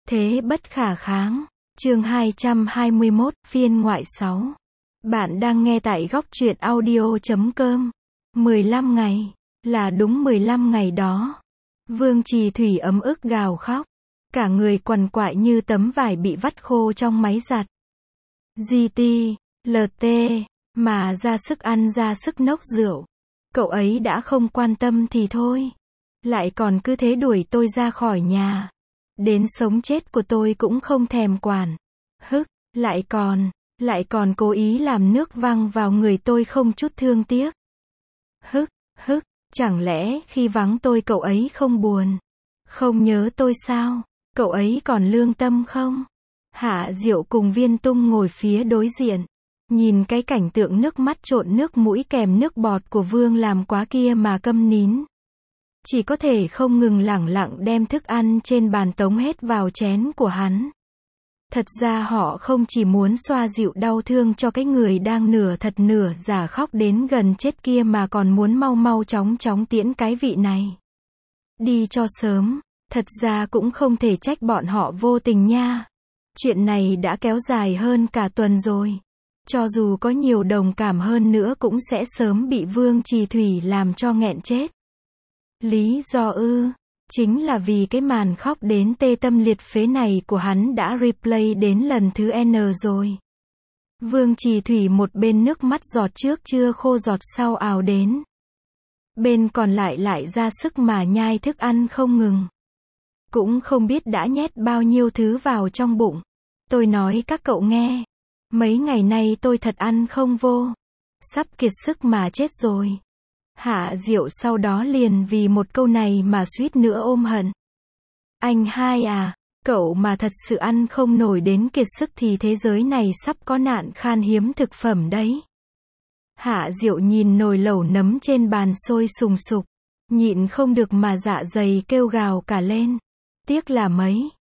Thế bất khả kháng. Chương 221, phiên ngoại 6. Bạn đang nghe tại góc truyện audio.com. 15 ngày. Là đúng 15 ngày đó. Vương Trì Thủy ấm ức gào khóc. Cả người quằn quại như tấm vải bị vắt khô trong máy giặt. GT, LT, mà ra sức ăn ra sức nốc rượu. Cậu ấy đã không quan tâm thì thôi. Lại còn cứ thế đuổi tôi ra khỏi nhà. Đến sống chết của tôi cũng không thèm quản. Hức, lại còn cố ý làm nước văng vào người tôi không chút thương tiếc. Hức, chẳng lẽ khi vắng tôi cậu ấy không buồn? Không nhớ tôi sao? Cậu ấy còn lương tâm không? Hạ Diệu cùng Viên Tung ngồi phía đối diện. Nhìn cái cảnh tượng nước mắt trộn nước mũi kèm nước bọt của Vương làm quá kia mà câm nín. Chỉ có thể không ngừng lẳng lặng đem thức ăn trên bàn tống hết vào chén của hắn. Thật ra họ không chỉ muốn xoa dịu đau thương cho cái người đang nửa thật nửa giả khóc đến gần chết kia mà còn muốn mau mau chóng chóng tiễn cái vị này đi cho sớm. Thật ra cũng không thể trách bọn họ vô tình nha. Chuyện này đã kéo dài hơn cả tuần rồi. Cho dù có nhiều đồng cảm hơn nữa cũng sẽ sớm bị Vương Trì Thủy làm cho nghẹn chết. Lý do chính là vì cái màn khóc đến tê tâm liệt phế này của hắn đã replay đến lần thứ N rồi. Vương Trì Thủy một bên nước mắt giọt trước chưa khô giọt sau ào đến. Bên còn lại ra sức mà nhai thức ăn không ngừng. Cũng không biết đã nhét bao nhiêu thứ vào trong bụng. Tôi nói các cậu nghe. Mấy ngày nay tôi thật ăn không vô. Sắp kiệt sức mà chết rồi. Hạ Diệu sau đó liền vì một câu này mà suýt nữa ôm hận. Anh hai à, cậu mà thật sự ăn không nổi đến kiệt sức thì thế giới này sắp có nạn khan hiếm thực phẩm đấy. Hạ Diệu nhìn nồi lẩu nấm trên bàn sôi sùng sục, nhịn không được mà dạ dày kêu gào cả lên. Tiếc là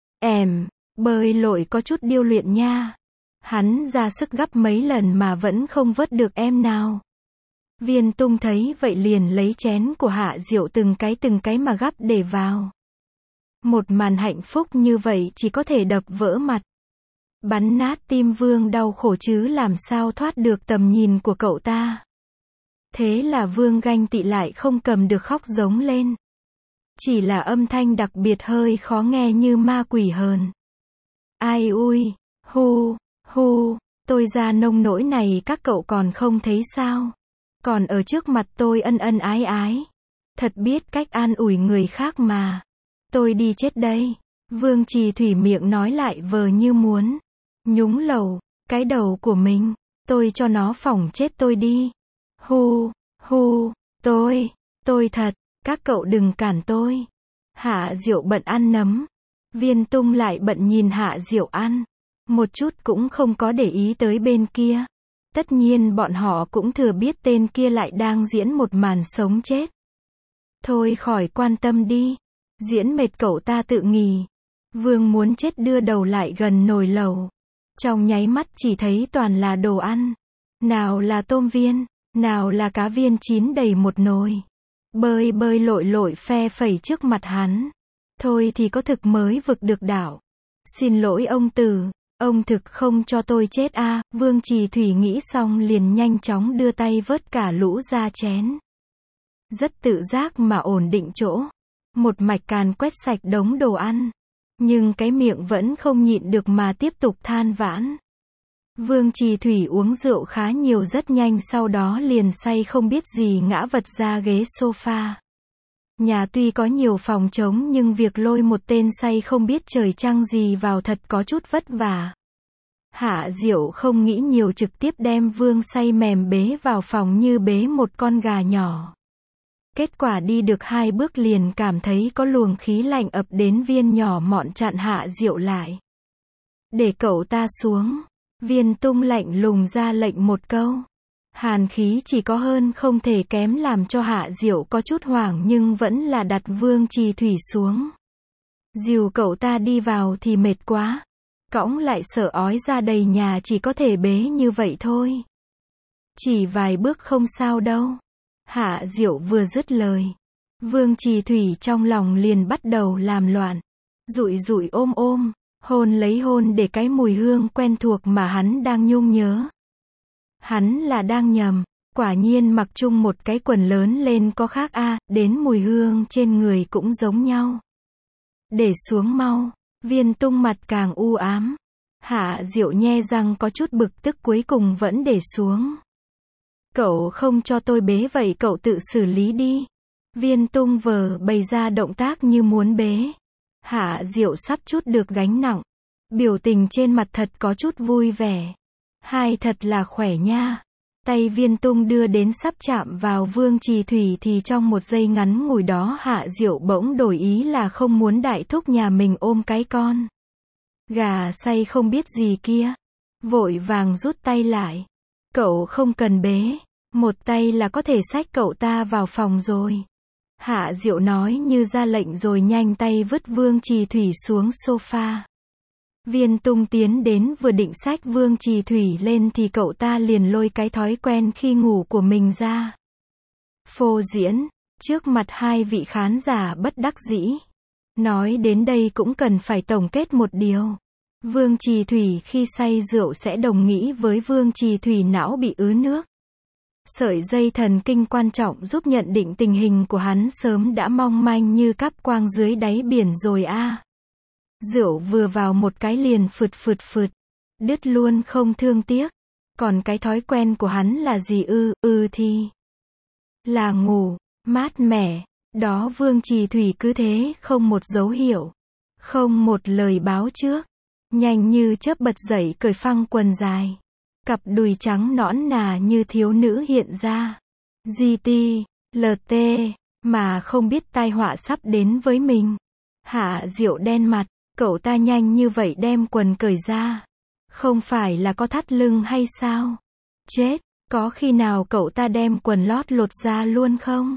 bơi lội có chút điêu luyện nha. Hắn ra sức gắp mấy lần mà vẫn không vớt được em nào. Viên Tung thấy vậy liền lấy chén của Hạ Diệu từng cái mà gắp để vào. Một màn hạnh phúc như vậy chỉ có thể đập vỡ mặt. Bắn nát tim Vương đau khổ chứ làm sao thoát được tầm nhìn của cậu ta. Thế là Vương ganh tị lại không cầm được khóc giống lên. Chỉ là âm thanh đặc biệt hơi khó nghe như ma quỷ hờn. Ai ui, hu, tôi ra nông nỗi này các cậu còn không thấy sao? Còn ở trước mặt tôi ân ân ái ái. Thật biết cách an ủi người khác mà. Tôi đi chết đây. Vương Trì Thủy miệng nói lại vờ như muốn nhúng lẩu cái đầu của mình. Tôi cho nó phỏng chết tôi đi. Tôi thật. Các cậu đừng cản tôi. Hạ Diệu bận ăn nấm. Viên Tung lại bận nhìn Hạ Diệu ăn. Một chút cũng không có để ý tới bên kia. Tất nhiên bọn họ cũng thừa biết tên kia lại đang diễn một màn sống chết. Thôi khỏi quan tâm đi. Diễn mệt cậu ta tự nghỉ. Vương muốn chết đưa đầu lại gần nồi lẩu. Trong nháy mắt chỉ thấy toàn là đồ ăn. Nào là tôm viên, nào là cá viên chín đầy một nồi. Bơi lội phe phẩy trước mặt hắn. Thôi thì có thực mới vực được đảo. Xin lỗi ông Tử. Ông thực không cho tôi chết à? Vương Trì Thủy nghĩ xong liền nhanh chóng đưa tay vớt cả lũ ra chén. Rất tự giác mà ổn định chỗ. Một mạch càn quét sạch đống đồ ăn. Nhưng cái miệng vẫn không nhịn được mà tiếp tục than vãn. Vương Trì Thủy uống rượu khá nhiều rất nhanh sau đó liền say không biết gì ngã vật ra ghế sofa. Nhà tuy có nhiều phòng trống nhưng việc lôi một tên say không biết trời trăng gì vào thật có chút vất vả. Hạ Diệu không nghĩ nhiều trực tiếp đem Vương say mềm bế vào phòng như bế một con gà nhỏ. Kết quả đi được 2 bước liền cảm thấy có luồng khí lạnh ập đến Viên nhỏ mọn chặn Hạ Diệu lại. Để cậu ta xuống. Viên Tung lạnh lùng ra lệnh một câu. Hàn khí chỉ có hơn không thể kém làm cho Hạ Diệu có chút hoảng nhưng vẫn là đặt Vương Trì Thủy xuống. Dìu cậu ta đi vào thì mệt quá. Cõng lại sợ ói ra đầy nhà chỉ có thể bế như vậy thôi. Chỉ vài bước không sao đâu. Hạ Diệu vừa dứt lời. Vương Trì Thủy trong lòng liền bắt đầu làm loạn. Dụi ôm. Hôn lấy hôn để cái mùi hương quen thuộc mà hắn đang nhung nhớ. Hắn là đang nhầm, quả nhiên mặc chung một cái quần lớn lên có khác a, đến mùi hương trên người cũng giống nhau. Để xuống mau, Viên Tung mặt càng u ám. Hạ Diệu nhe răng có chút bực tức cuối cùng vẫn để xuống. Cậu không cho tôi bế vậy cậu tự xử lý đi. Viên Tung vờ bày ra động tác như muốn bế. Hạ Diệu sắp chút được gánh nặng. Biểu tình trên mặt thật có chút vui vẻ. Hai thật là khỏe nha. Tay Viên Tung đưa đến sắp chạm vào Vương Trì Thủy thì trong một giây ngắn ngủi đó Hạ Diệu bỗng đổi ý là không muốn đại thúc nhà mình ôm cái con gà say không biết gì kia. Vội vàng rút tay lại. Cậu không cần bế. Một tay là có thể xách cậu ta vào phòng rồi. Hạ Diệu nói như ra lệnh rồi nhanh tay vứt Vương Trì Thủy xuống sofa. Viên Tung tiến đến vừa định xách Vương Trì Thủy lên thì cậu ta liền lôi cái thói quen khi ngủ của mình ra. Phô diễn, trước mặt hai vị khán giả bất đắc dĩ. Nói đến đây cũng cần phải tổng kết một điều. Vương Trì Thủy khi say rượu sẽ đồng nghĩa với Vương Trì Thủy não bị ứ nước. Sợi dây thần kinh quan trọng giúp nhận định tình hình của hắn sớm đã mong manh như cáp quang dưới đáy biển rồi a. Rượu vừa vào một cái liền phượt, đứt luôn không thương tiếc. Còn cái thói quen của hắn là gì thì là ngủ, mát mẻ. Đó Vương Trì Thủy cứ thế không một dấu hiệu, không một lời báo trước. Nhanh như chớp bật dậy cởi phăng quần dài. Cặp đùi trắng nõn nà như thiếu nữ hiện ra. GT, LT, mà không biết tai họa sắp đến với mình. Hạ Diệu đen mặt, cậu ta nhanh như vậy đem quần cởi ra. Không phải là có thắt lưng hay sao? Chết, có khi nào cậu ta đem quần lót lột ra luôn không?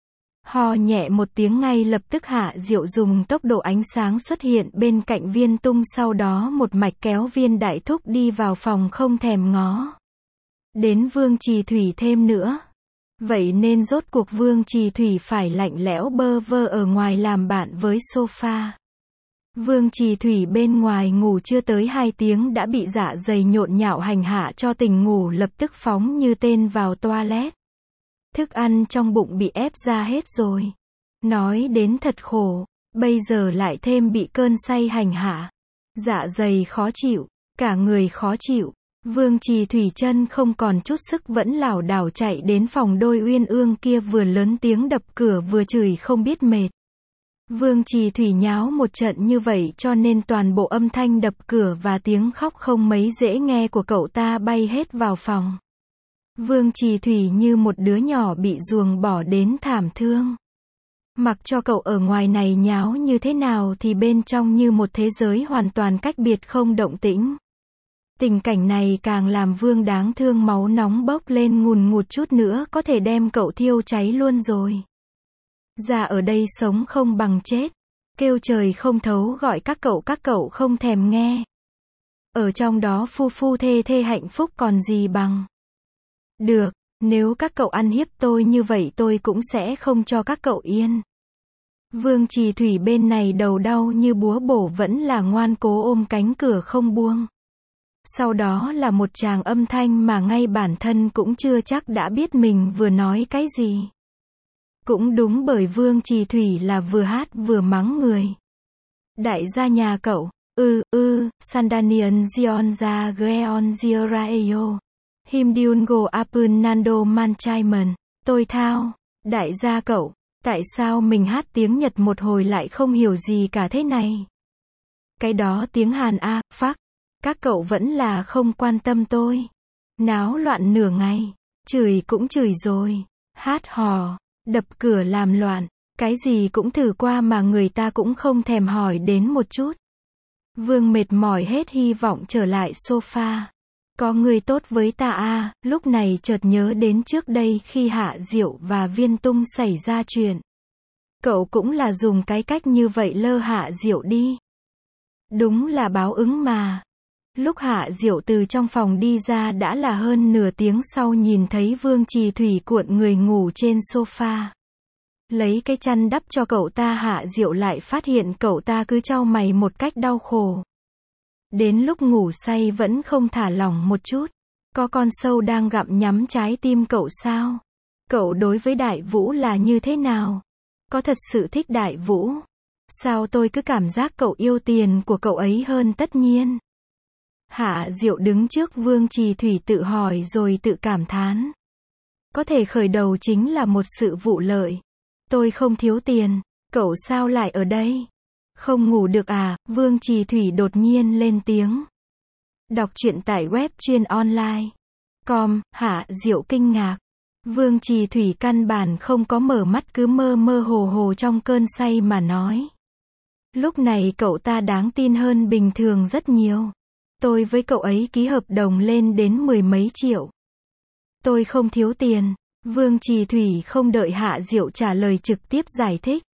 Ho nhẹ một tiếng ngay lập tức Hạ Diệu dùng tốc độ ánh sáng xuất hiện bên cạnh Viên Tung sau đó một mạch kéo Viên Đại Thúc đi vào phòng không thèm ngó đến Vương Trì Thủy thêm nữa. Vậy nên rốt cuộc Vương Trì Thủy phải lạnh lẽo bơ vơ ở ngoài làm bạn với sofa. Vương Trì Thủy bên ngoài ngủ chưa tới 2 tiếng đã bị dạ dày nhộn nhạo hành hạ cho tỉnh ngủ lập tức phóng như tên vào toilet. Thức ăn trong bụng bị ép ra hết rồi. Nói đến thật khổ, bây giờ lại thêm bị cơn say hành hạ. Dạ dày khó chịu, cả người khó chịu. Vương Trì Thủy chân không còn chút sức vẫn lảo đảo chạy đến phòng đôi uyên ương kia vừa lớn tiếng đập cửa vừa chửi không biết mệt. Vương Trì Thủy nháo một trận như vậy cho nên toàn bộ âm thanh đập cửa và tiếng khóc không mấy dễ nghe của cậu ta bay hết vào phòng. Vương Trì Thủy như một đứa nhỏ bị ruồng bỏ đến thảm thương. Mặc cho cậu ở ngoài này nháo như thế nào thì bên trong như một thế giới hoàn toàn cách biệt không động tĩnh. Tình cảnh này càng làm Vương đáng thương máu nóng bốc lên ngùn ngụt chút nữa có thể đem cậu thiêu cháy luôn rồi. Già ở đây sống không bằng chết. Kêu trời không thấu gọi các cậu không thèm nghe. Ở trong đó phu phu thê thê hạnh phúc còn gì bằng. Được, nếu các cậu ăn hiếp tôi như vậy tôi cũng sẽ không cho các cậu yên. Vương Trì Thủy bên này đầu đau như búa bổ vẫn là ngoan cố ôm cánh cửa không buông. Sau đó là một tràng âm thanh mà ngay bản thân cũng chưa chắc đã biết mình vừa nói cái gì. Cũng đúng bởi Vương Trì Thủy là vừa hát vừa mắng người. Đại gia nhà cậu, Sandanian Zion ra Geon Ziraeyo. Himdyungo Apun Nando Manchaiman. Tôi thao. Đại gia cậu, tại sao mình hát tiếng Nhật một hồi lại không hiểu gì cả thế này? Cái đó tiếng Hàn a, phắc. Các cậu vẫn là không quan tâm tôi. Náo loạn nửa ngày. Chửi cũng chửi rồi. Hát hò. Đập cửa làm loạn. Cái gì cũng thử qua mà người ta cũng không thèm hỏi đến một chút. Vương mệt mỏi hết hy vọng trở lại sofa. Có người tốt với ta à, lúc này chợt nhớ đến trước đây khi Hạ Diệu và Viên Tung xảy ra chuyện. Cậu cũng là dùng cái cách như vậy lơ Hạ Diệu đi. Đúng là báo ứng mà. Lúc Hạ Diệu từ trong phòng đi ra đã là hơn nửa tiếng sau nhìn thấy Vương Trì Thủy cuộn người ngủ trên sofa. Lấy cái chăn đắp cho cậu ta Hạ Diệu lại phát hiện cậu ta cứ chau mày một cách đau khổ. Đến lúc ngủ say vẫn không thả lỏng một chút. Có con sâu đang gặm nhắm trái tim cậu sao? Cậu đối với Đại Vũ là như thế nào? Có thật sự thích Đại Vũ? Sao tôi cứ cảm giác cậu yêu tiền của cậu ấy hơn tất nhiên? Hạ Diệu đứng trước Vương Trì Thủy tự hỏi rồi tự cảm thán. Có thể khởi đầu chính là một sự vụ lợi. Tôi không thiếu tiền, cậu sao lại ở đây? Không ngủ được à? Vương Trì Thủy đột nhiên lên tiếng. Đọc truyện tại web truyệnonline.com, Hạ Diệu kinh ngạc. Vương Trì Thủy căn bản không có mở mắt, cứ mơ mơ hồ hồ trong cơn say mà nói. Lúc này cậu ta đáng tin hơn bình thường rất nhiều. Tôi với cậu ấy ký hợp đồng lên đến 10 mấy triệu. Tôi không thiếu tiền. Vương Trì Thủy không đợi Hạ Diệu trả lời trực tiếp giải thích.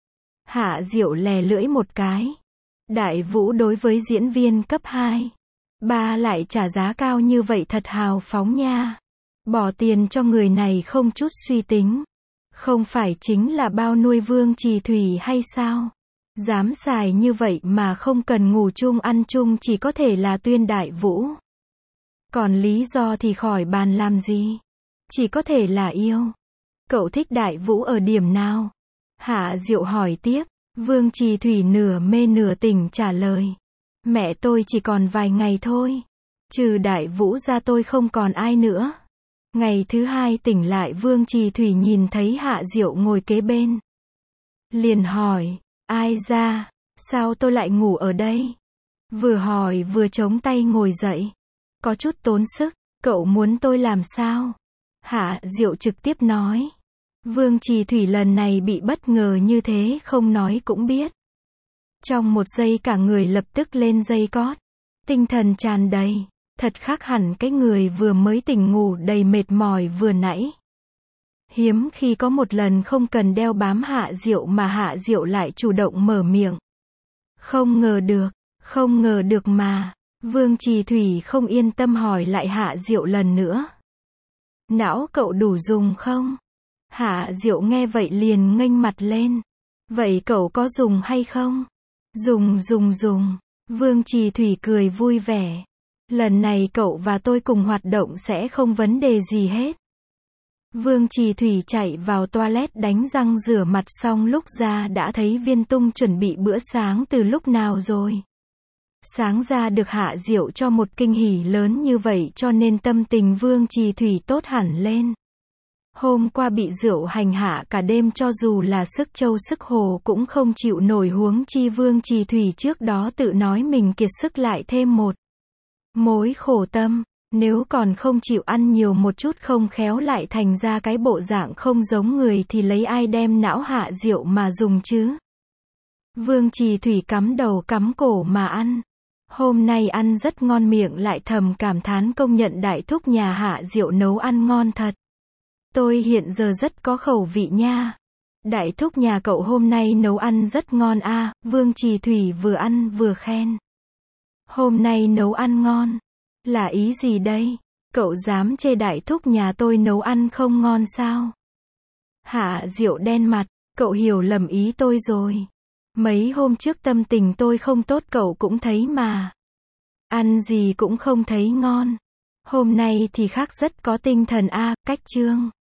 Hạ Diệu lè lưỡi một cái. Đại Vũ đối với diễn viên cấp 2, 3 lại trả giá cao như vậy thật hào phóng nha. Bỏ tiền cho người này không chút suy tính. Không phải chính là bao nuôi Vương Trì Thủy hay sao? Dám xài như vậy mà không cần ngủ chung ăn chung, chỉ có thể là Tuyên Đại Vũ. Còn lý do thì khỏi bàn làm gì. Chỉ có thể là yêu. Cậu thích Đại Vũ ở điểm nào? Hạ Diệu hỏi tiếp. Vương Trì Thủy nửa mê nửa tỉnh trả lời. Mẹ tôi chỉ còn vài ngày thôi. Trừ Đại Vũ ra tôi không còn ai nữa. Ngày thứ hai tỉnh lại, Vương Trì Thủy nhìn thấy Hạ Diệu ngồi kế bên. Liền hỏi, ai ra? Sao tôi lại ngủ ở đây? Vừa hỏi vừa chống tay ngồi dậy. Có chút tốn sức, cậu muốn tôi làm sao? Hạ Diệu trực tiếp nói. Vương Trì Thủy lần này bị bất ngờ như thế không nói cũng biết. Trong một giây cả người lập tức lên dây cót. Tinh thần tràn đầy. Thật khác hẳn cái người vừa mới tỉnh ngủ đầy mệt mỏi vừa nãy. Hiếm khi có một lần không cần đeo bám Hạ Diệu mà Hạ Diệu lại chủ động mở miệng. Không ngờ được mà. Vương Trì Thủy không yên tâm hỏi lại Hạ Diệu lần nữa. Não cậu đủ dùng không? Hạ Diệu nghe vậy liền nghênh mặt lên. Vậy cậu có dùng hay không? Dùng. Vương Trì Thủy cười vui vẻ. Lần này cậu và tôi cùng hoạt động sẽ không vấn đề gì hết. Vương Trì Thủy chạy vào toilet đánh răng rửa mặt xong lúc ra đã thấy Viên Tung chuẩn bị bữa sáng từ lúc nào rồi. Sáng ra được Hạ Diệu cho một kinh hỉ lớn như vậy cho nên tâm tình Vương Trì Thủy tốt hẳn lên. Hôm qua bị rượu hành hạ cả đêm, cho dù là sức châu sức hồ cũng không chịu nổi, huống chi Vương Trì Thủy trước đó tự nói mình kiệt sức lại thêm một mối khổ tâm. Nếu còn không chịu ăn nhiều một chút không khéo lại thành ra cái bộ dạng không giống người thì lấy ai đem não Hạ Diệu mà dùng chứ? Vương Trì Thủy cắm đầu cắm cổ mà ăn. Hôm nay ăn rất ngon, miệng lại thầm cảm thán công nhận đại thúc nhà Hạ Diệu nấu ăn ngon thật. Tôi hiện giờ rất có khẩu vị nha. Đại thúc nhà cậu hôm nay nấu ăn rất ngon a. Vương Trì Thủy vừa ăn vừa khen. Hôm nay nấu ăn ngon. Là ý gì đây? Cậu dám chê đại thúc nhà tôi nấu ăn không ngon sao? Hạ Diệu đen mặt. Cậu hiểu lầm ý tôi rồi. Mấy hôm trước tâm tình tôi không tốt cậu cũng thấy mà. Ăn gì cũng không thấy ngon. Hôm nay thì khác, rất có tinh thần a. Cách chương